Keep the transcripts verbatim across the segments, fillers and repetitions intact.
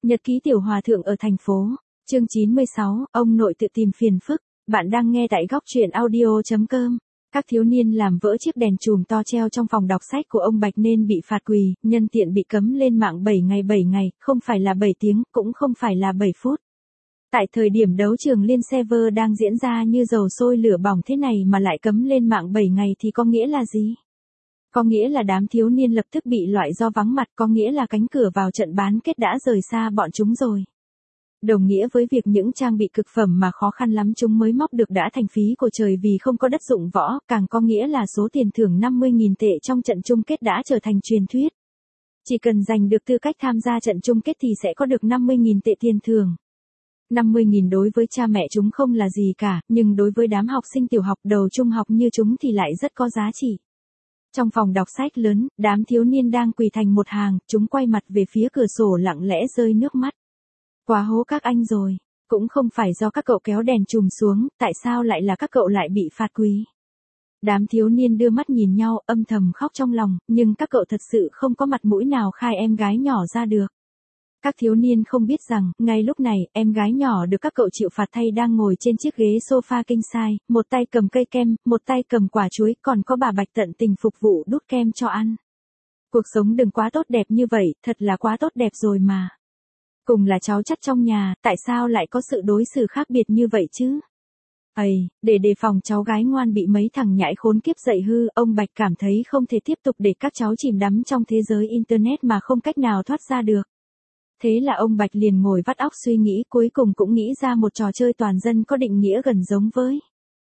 Nhật ký tiểu hòa thượng ở thành phố. Chương chín mươi sáu, ông nội tự tìm phiền phức. Bạn đang nghe tại góc truyện audio chấm com. Các thiếu niên làm vỡ chiếc đèn chùm to treo trong phòng đọc sách của ông Bạch nên bị phạt quỳ, nhân tiện bị cấm lên mạng bảy ngày bảy ngày, không phải là bảy tiếng, cũng không phải là bảy phút. Tại thời điểm đấu trường liên server đang diễn ra như dầu sôi lửa bỏng thế này mà lại cấm lên mạng bảy ngày thì có nghĩa là gì? Có nghĩa là đám thiếu niên lập tức bị loại do vắng mặt, có nghĩa là cánh cửa vào trận bán kết đã rời xa bọn chúng rồi. Đồng nghĩa với việc những trang bị cực phẩm mà khó khăn lắm chúng mới móc được đã thành phí của trời vì không có đất dụng võ, càng có nghĩa là số tiền thưởng năm mươi nghìn tệ trong trận chung kết đã trở thành truyền thuyết. Chỉ cần giành được tư cách tham gia trận chung kết thì sẽ có được năm mươi nghìn tệ tiền thưởng. năm mươi nghìn đối với cha mẹ chúng không là gì cả, nhưng đối với đám học sinh tiểu học đầu trung học như chúng thì lại rất có giá trị. Trong phòng đọc sách lớn, đám thiếu niên đang quỳ thành một hàng, chúng quay mặt về phía cửa sổ lặng lẽ rơi nước mắt. Quá hố các anh rồi, cũng không phải do các cậu kéo đèn chùm xuống, tại sao lại là các cậu lại bị phạt quỳ? Đám thiếu niên đưa mắt nhìn nhau, âm thầm khóc trong lòng, nhưng các cậu thật sự không có mặt mũi nào khai em gái nhỏ ra được. Các thiếu niên không biết rằng, ngay lúc này, em gái nhỏ được các cậu chịu phạt thay đang ngồi trên chiếc ghế sofa king size, một tay cầm cây kem, một tay cầm quả chuối, còn có bà Bạch tận tình phục vụ đút kem cho ăn. Cuộc sống đừng quá tốt đẹp như vậy, thật là quá tốt đẹp rồi mà. Cùng là cháu chắt trong nhà, tại sao lại có sự đối xử khác biệt như vậy chứ? Ây, để đề phòng cháu gái ngoan bị mấy thằng nhãi khốn kiếp dạy hư, ông Bạch cảm thấy không thể tiếp tục để các cháu chìm đắm trong thế giới Internet mà không cách nào thoát ra được. Thế là ông Bạch liền ngồi vắt óc suy nghĩ, cuối cùng cũng nghĩ ra một trò chơi toàn dân có định nghĩa gần giống với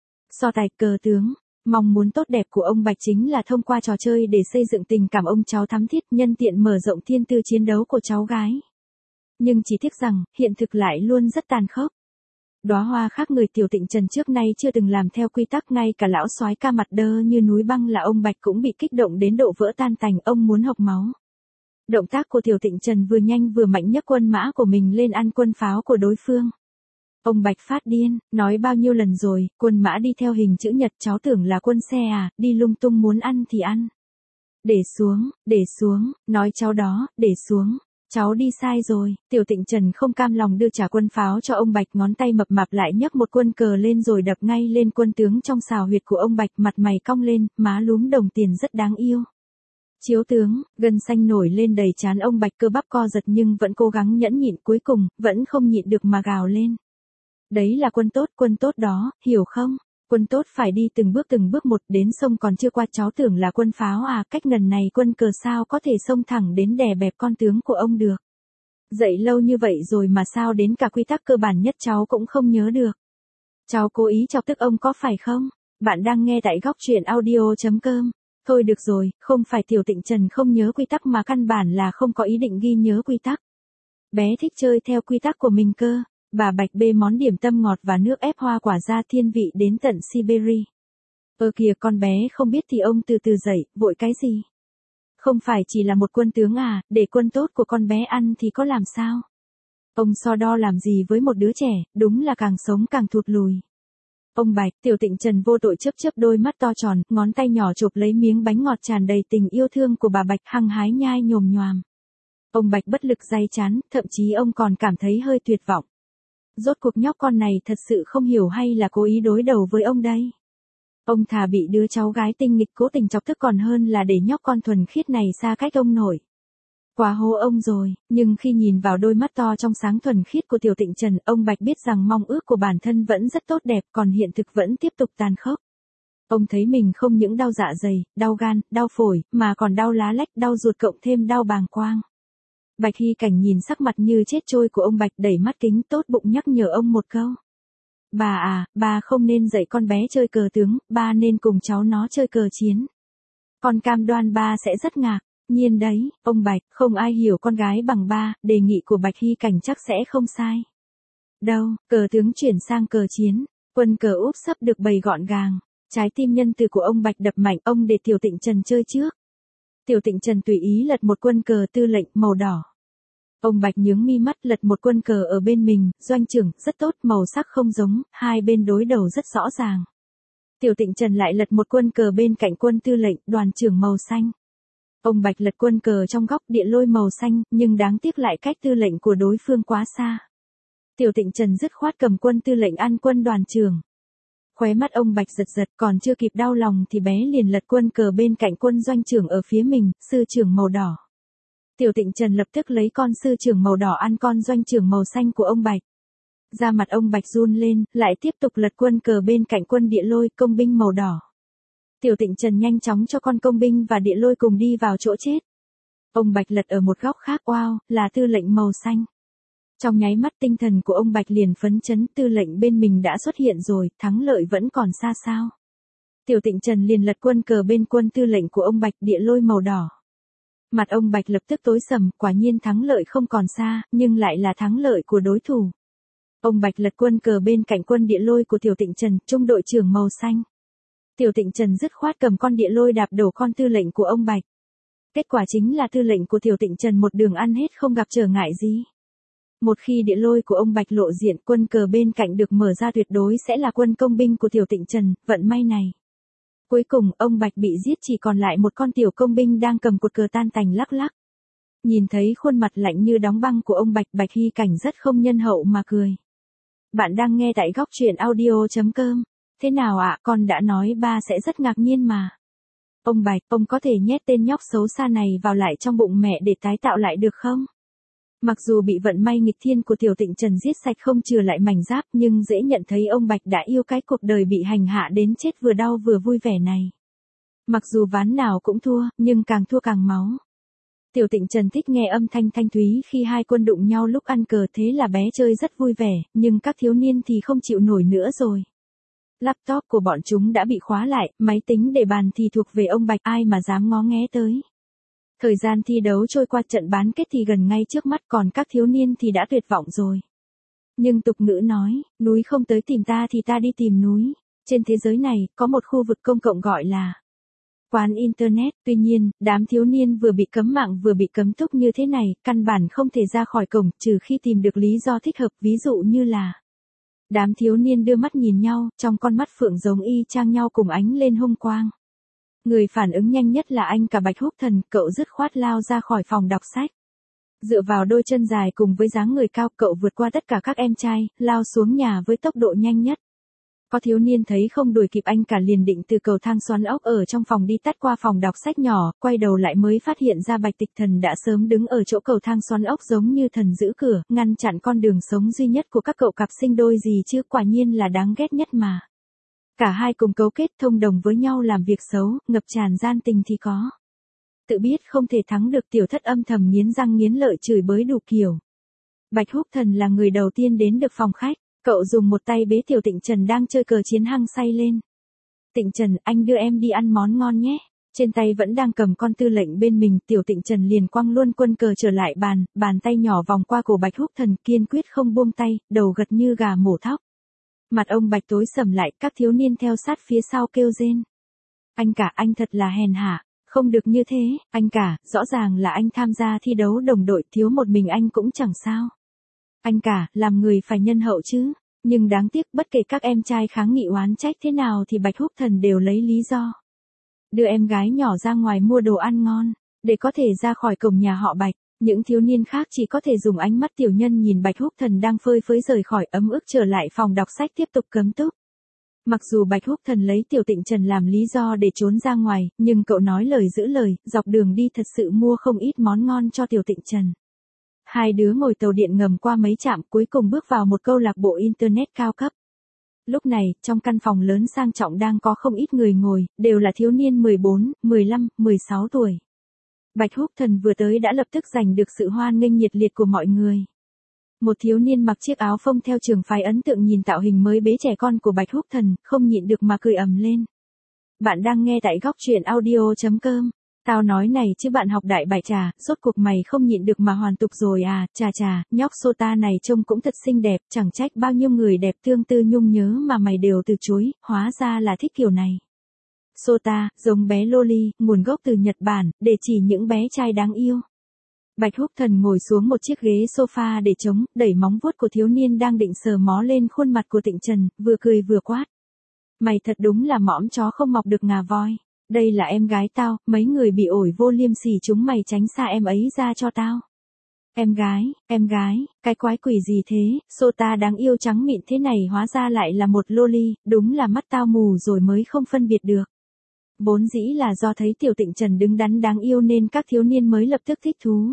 so tài cờ tướng. Mong muốn tốt đẹp của ông Bạch chính là thông qua trò chơi để xây dựng tình cảm ông cháu thắm thiết, nhân tiện mở rộng thiên tư chiến đấu của cháu gái. Nhưng chỉ tiếc rằng, hiện thực lại luôn rất tàn khốc. Đóa hoa khác người Tiểu Tịnh Trần trước nay chưa từng làm theo quy tắc, ngay cả lão soái ca mặt đơ như núi băng là ông Bạch cũng bị kích động đến độ vỡ tan tành, ông muốn hộc máu. Động tác của Tiểu Tịnh Trần vừa nhanh vừa mạnh nhấc quân mã của mình lên ăn quân pháo của đối phương. Ông Bạch phát điên, nói bao nhiêu lần rồi, quân mã đi theo hình chữ nhật, cháu tưởng là quân xe à, đi lung tung muốn ăn thì ăn. Để xuống, để xuống, nói cháu đó, để xuống. Cháu đi sai rồi. Tiểu Tịnh Trần không cam lòng đưa trả quân pháo cho ông Bạch, ngón tay mập mạp lại nhấc một quân cờ lên rồi đập ngay lên quân tướng trong xào huyệt của ông Bạch, mặt mày cong lên, má lúm đồng tiền rất đáng yêu. Chiếu tướng, gân xanh nổi lên đầy trán ông Bạch, cơ bắp co giật nhưng vẫn cố gắng nhẫn nhịn, cuối cùng, vẫn không nhịn được mà gào lên. Đấy là quân tốt, quân tốt đó, hiểu không? Quân tốt phải đi từng bước từng bước một, đến sông còn chưa qua, cháu tưởng là quân pháo à, cách ngần này quân cờ sao có thể xông thẳng đến đè bẹp con tướng của ông được. Dạy lâu như vậy rồi mà sao đến cả quy tắc cơ bản nhất cháu cũng không nhớ được. Cháu cố ý chọc tức ông có phải không? Bạn đang nghe tại góc truyện audio chấm com. Thôi được rồi, không phải Tiểu Tịnh Trần không nhớ quy tắc mà căn bản là không có ý định ghi nhớ quy tắc. Bé thích chơi theo quy tắc của mình cơ. Bà Bạch bê món điểm tâm ngọt và nước ép hoa quả ra thiên vị đến tận Siberia. Ơ kìa, con bé không biết thì ông từ từ dậy, vội cái gì? Không phải chỉ là một quân tướng à, để quân tốt của con bé ăn thì có làm sao? Ông so đo làm gì với một đứa trẻ, đúng là càng sống càng thụt lùi. Ông Bạch, Tiểu Tịnh Trần vô tội chớp chớp đôi mắt to tròn, ngón tay nhỏ chụp lấy miếng bánh ngọt tràn đầy tình yêu thương của bà Bạch, hăng hái nhai nhồm nhoàm. Ông Bạch bất lực day chán, thậm chí ông còn cảm thấy hơi tuyệt vọng. Rốt cuộc nhóc con này thật sự không hiểu hay là cố ý đối đầu với ông đây? Ông thà bị đứa cháu gái tinh nghịch cố tình chọc tức còn hơn là để nhóc con thuần khiết này xa cách ông nội. Quá hố ông rồi, nhưng khi nhìn vào đôi mắt to trong sáng thuần khiết của Tiểu Tịnh Trần, ông Bạch biết rằng mong ước của bản thân vẫn rất tốt đẹp, còn hiện thực vẫn tiếp tục tàn khốc. Ông thấy mình không những đau dạ dày, đau gan, đau phổi, mà còn đau lá lách, đau ruột cộng thêm đau bàng quang. Bạch Hy Cảnh nhìn sắc mặt như chết trôi của ông Bạch, đẩy mắt kính, tốt bụng nhắc nhở ông một câu. Bà à, bà không nên dạy con bé chơi cờ tướng, ba nên cùng cháu nó chơi cờ chiến. Con cam đoan ba sẽ rất ngạc nhiên đấy. Ông Bạch, không ai hiểu con gái bằng ba, đề nghị của Bạch Hy Cảnh chắc sẽ không sai. Đâu, cờ tướng chuyển sang cờ chiến, quân cờ úp sấp được bày gọn gàng. Trái tim nhân từ của ông Bạch đập mạnh, ông để Tiểu Tịnh Trần chơi trước. Tiểu Tịnh Trần tùy ý lật một quân cờ tư lệnh màu đỏ. Ông Bạch nhướng mi mắt, lật một quân cờ ở bên mình, doanh trưởng, rất tốt, màu sắc không giống, hai bên đối đầu rất rõ ràng. Tiểu Tịnh Trần lại lật một quân cờ bên cạnh quân tư lệnh, đoàn trưởng màu xanh. Ông Bạch lật quân cờ trong góc địa lôi màu xanh, nhưng đáng tiếc lại cách tư lệnh của đối phương quá xa. Tiểu Tịnh Trần dứt khoát cầm quân tư lệnh ăn quân đoàn trưởng. Khóe mắt ông Bạch giật giật, còn chưa kịp đau lòng thì bé liền lật quân cờ bên cạnh quân doanh trưởng ở phía mình, sư trưởng màu đỏ. Tiểu Tịnh Trần lập tức lấy con sư trưởng màu đỏ ăn con doanh trưởng màu xanh của ông Bạch. Da mặt ông Bạch run lên, lại tiếp tục lật quân cờ bên cạnh quân địa lôi, công binh màu đỏ. Tiểu Tịnh Trần nhanh chóng cho con công binh và địa lôi cùng đi vào chỗ chết. Ông Bạch lật ở một góc khác, oao, là tư lệnh màu xanh. Trong nháy mắt tinh thần của ông Bạch liền phấn chấn, tư lệnh bên mình đã xuất hiện rồi, thắng lợi vẫn còn xa sao. Tiểu Tịnh Trần liền lật quân cờ bên quân tư lệnh của ông Bạch, địa lôi màu đỏ. Mặt ông Bạch lập tức tối sầm, quả nhiên thắng lợi không còn xa, nhưng lại là thắng lợi của đối thủ. Ông Bạch lật quân cờ bên cạnh quân địa lôi của Tiểu Tịnh Trần, trung đội trưởng màu xanh. Tiểu Tịnh Trần dứt khoát cầm con địa lôi đạp đổ con tư lệnh của ông Bạch. Kết quả chính là tư lệnh của Tiểu Tịnh Trần một đường ăn hết không gặp trở ngại gì. Một khi địa lôi của ông Bạch lộ diện, quân cờ bên cạnh được mở ra tuyệt đối sẽ là quân công binh của Tiểu Tịnh Trần, vận may này. Cuối cùng, ông Bạch bị giết, chỉ còn lại một con tiểu công binh đang cầm cột cờ tan tành lắc lắc. Nhìn thấy khuôn mặt lạnh như đóng băng của ông Bạch, Bạch Hy Cảnh rất không nhân hậu mà cười. Bạn đang nghe tại góc truyện audio chấm com. Thế nào ạ, con đã nói ba sẽ rất ngạc nhiên mà. Ông Bạch, ông có thể nhét tên nhóc xấu xa này vào lại trong bụng mẹ để tái tạo lại được không? Mặc dù bị vận may nghịch thiên của Tiểu Tịnh Trần giết sạch không chừa lại mảnh giáp, nhưng dễ nhận thấy ông Bạch đã yêu cái cuộc đời bị hành hạ đến chết vừa đau vừa vui vẻ này. Mặc dù ván nào cũng thua, nhưng càng thua càng máu. Tiểu Tịnh Trần thích nghe âm thanh thanh thúy khi hai quân đụng nhau lúc ăn cờ, thế là bé chơi rất vui vẻ, nhưng các thiếu niên thì không chịu nổi nữa rồi. Laptop của bọn chúng đã bị khóa lại, máy tính để bàn thì thuộc về ông Bạch, ai mà dám ngó nghé tới. Thời gian thi đấu trôi qua, trận bán kết thì gần ngay trước mắt, còn các thiếu niên thì đã tuyệt vọng rồi. Nhưng tục ngữ nói, núi không tới tìm ta thì ta đi tìm núi. Trên thế giới này, có một khu vực công cộng gọi là quán Internet. Tuy nhiên, đám thiếu niên vừa bị cấm mạng vừa bị cấm túc như thế này, căn bản không thể ra khỏi cổng, trừ khi tìm được lý do thích hợp, ví dụ như là đám thiếu niên đưa mắt nhìn nhau, trong con mắt phượng giống y chang nhau cùng ánh lên hung quang. Người phản ứng nhanh nhất là anh cả Bạch Húc Thần, cậu dứt khoát lao ra khỏi phòng đọc sách. Dựa vào đôi chân dài cùng với dáng người cao, cậu vượt qua tất cả các em trai, lao xuống nhà với tốc độ nhanh nhất. Có thiếu niên thấy không đuổi kịp anh cả liền định từ cầu thang xoắn ốc ở trong phòng đi tắt qua phòng đọc sách nhỏ, quay đầu lại mới phát hiện ra Bạch Tịch Thần đã sớm đứng ở chỗ cầu thang xoắn ốc giống như thần giữ cửa, ngăn chặn con đường sống duy nhất của các cậu cặp sinh đôi gì chứ, quả nhiên là đáng ghét nhất mà. Cả hai cùng cấu kết thông đồng với nhau làm việc xấu, ngập tràn gian tình thì có. Tự biết không thể thắng được, Tiểu Thất âm thầm nghiến răng nghiến lợi chửi bới đủ kiểu. Bạch Húc Thần là người đầu tiên đến được phòng khách, cậu dùng một tay bế Tiểu Tịnh Trần đang chơi cờ chiến hăng say lên. Tịnh Trần, anh đưa em đi ăn món ngon nhé. Trên tay vẫn đang cầm con tư lệnh bên mình, Tiểu Tịnh Trần liền quăng luôn quân cờ trở lại bàn, bàn tay nhỏ vòng qua cổ Bạch Húc Thần, kiên quyết không buông tay, đầu gật như gà mổ thóc. Mặt ông Bạch tối sầm lại, các thiếu niên theo sát phía sau kêu rên. Anh cả, anh thật là hèn hạ, không được như thế, anh cả, rõ ràng là anh tham gia thi đấu đồng đội, thiếu một mình anh cũng chẳng sao. Anh cả, làm người phải nhân hậu chứ, nhưng đáng tiếc bất kể các em trai kháng nghị oán trách thế nào thì Bạch Húc Thần đều lấy lý do đưa em gái nhỏ ra ngoài mua đồ ăn ngon, để có thể ra khỏi cổng nhà họ Bạch. Những thiếu niên khác chỉ có thể dùng ánh mắt tiểu nhân nhìn Bạch Húc Thần đang phơi phới rời khỏi, ấm ức trở lại phòng đọc sách tiếp tục cấm túc. Mặc dù Bạch Húc Thần lấy Tiểu Tịnh Trần làm lý do để trốn ra ngoài, nhưng cậu nói lời giữ lời, dọc đường đi thật sự mua không ít món ngon cho Tiểu Tịnh Trần. Hai đứa ngồi tàu điện ngầm qua mấy trạm, cuối cùng bước vào một câu lạc bộ Internet cao cấp. Lúc này, trong căn phòng lớn sang trọng đang có không ít người ngồi, đều là thiếu niên mười bốn, mười lăm, mười sáu tuổi. Bạch Húc Thần vừa tới đã lập tức giành được sự hoan nghênh nhiệt liệt của mọi người. Một thiếu niên mặc chiếc áo phông theo trường phái ấn tượng nhìn tạo hình mới bế trẻ con của Bạch Húc Thần, không nhịn được mà cười ầm lên. Bạn đang nghe tại góc truyện audio chấm com. Tao nói này chứ bạn học đại bại trà, rốt cuộc mày không nhịn được mà hoàn tục rồi à, chà chà, nhóc Sota này trông cũng thật xinh đẹp, chẳng trách bao nhiêu người đẹp tương tư nhung nhớ mà mày đều từ chối, hóa ra là thích kiểu này. Sota, giống bé Loli, nguồn gốc từ Nhật Bản, để chỉ những bé trai đáng yêu. Bạch Húc Thần ngồi xuống một chiếc ghế sofa để chống, đẩy móng vuốt của thiếu niên đang định sờ mó lên khuôn mặt của Tịnh Trần, vừa cười vừa quát. Mày thật đúng là mõm chó không mọc được ngà voi. Đây là em gái tao, mấy người bị ổi vô liêm sỉ chúng mày tránh xa em ấy ra cho tao. Em gái, em gái, cái quái quỷ gì thế, Sota đáng yêu trắng mịn thế này hóa ra lại là một loli, đúng là mắt tao mù rồi mới không phân biệt được. Vốn dĩ là do thấy Tiểu Tịnh Trần đứng đắn đáng yêu nên các thiếu niên mới lập tức thích thú.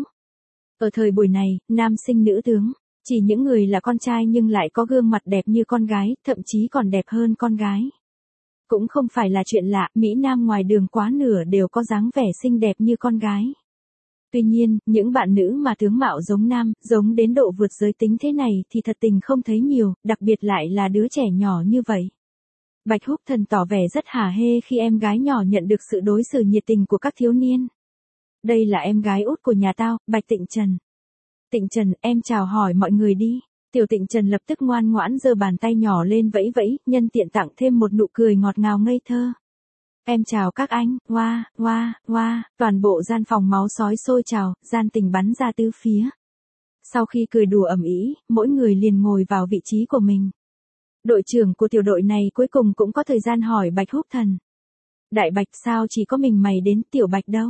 Ở thời buổi này, nam sinh nữ tướng, chỉ những người là con trai nhưng lại có gương mặt đẹp như con gái, thậm chí còn đẹp hơn con gái. Cũng không phải là chuyện lạ, Mỹ Nam ngoài đường quá nửa đều có dáng vẻ xinh đẹp như con gái. Tuy nhiên, những bạn nữ mà tướng mạo giống nam, giống đến độ vượt giới tính thế này thì thật tình không thấy nhiều, đặc biệt lại là đứa trẻ nhỏ như vậy. Bạch Húc Thần tỏ vẻ rất hả hê khi em gái nhỏ nhận được sự đối xử nhiệt tình của các thiếu niên. Đây là em gái út của nhà tao, Bạch Tịnh Trần. Tịnh Trần, em chào hỏi mọi người đi. Tiểu Tịnh Trần lập tức ngoan ngoãn giơ bàn tay nhỏ lên vẫy vẫy, nhân tiện tặng thêm một nụ cười ngọt ngào ngây thơ. Em chào các anh, hoa, hoa, hoa, toàn bộ gian phòng máu sói sôi trào, gian tình bắn ra tứ phía. Sau khi cười đùa ầm ĩ, mỗi người liền ngồi vào vị trí của mình. Đội trưởng của tiểu đội này cuối cùng cũng có thời gian hỏi Bạch Húc Thần. Đại Bạch, sao chỉ có mình mày đến, Tiểu Bạch đâu?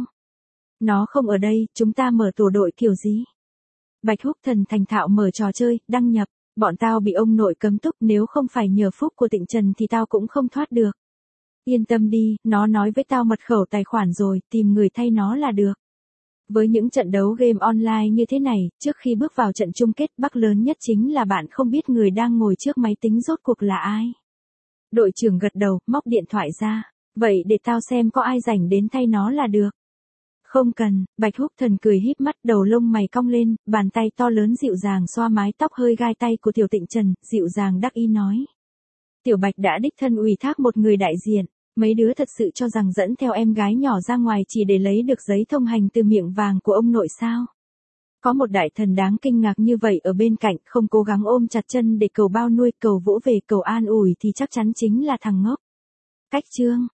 Nó không ở đây, chúng ta mở tổ đội kiểu gì? Bạch Húc Thần thành thạo mở trò chơi, đăng nhập, bọn tao bị ông nội cấm túc, nếu không phải nhờ phúc của Tịnh Trần thì tao cũng không thoát được. Yên tâm đi, nó nói với tao mật khẩu tài khoản rồi, tìm người thay nó là được. Với những trận đấu game online như thế này, trước khi bước vào trận chung kết, bug lớn nhất chính là bạn không biết người đang ngồi trước máy tính rốt cuộc là ai. Đội trưởng gật đầu, móc điện thoại ra. Vậy để tao xem có ai rảnh đến thay nó là được. Không cần, Bạch Húc Thần cười híp mắt, đầu lông mày cong lên, bàn tay to lớn dịu dàng xoa mái tóc hơi gai tay của Tiểu Tịnh Trần, dịu dàng đắc ý nói. Tiểu Bạch đã đích thân ủy thác một người đại diện, mấy đứa thật sự cho rằng dẫn theo em gái nhỏ ra ngoài chỉ để lấy được giấy thông hành từ miệng vàng của ông nội sao? Có một đại thần đáng kinh ngạc như vậy ở bên cạnh, không cố gắng ôm chặt chân để cầu bao nuôi, cầu vỗ về, cầu an ủi thì chắc chắn chính là thằng ngốc. Cách chương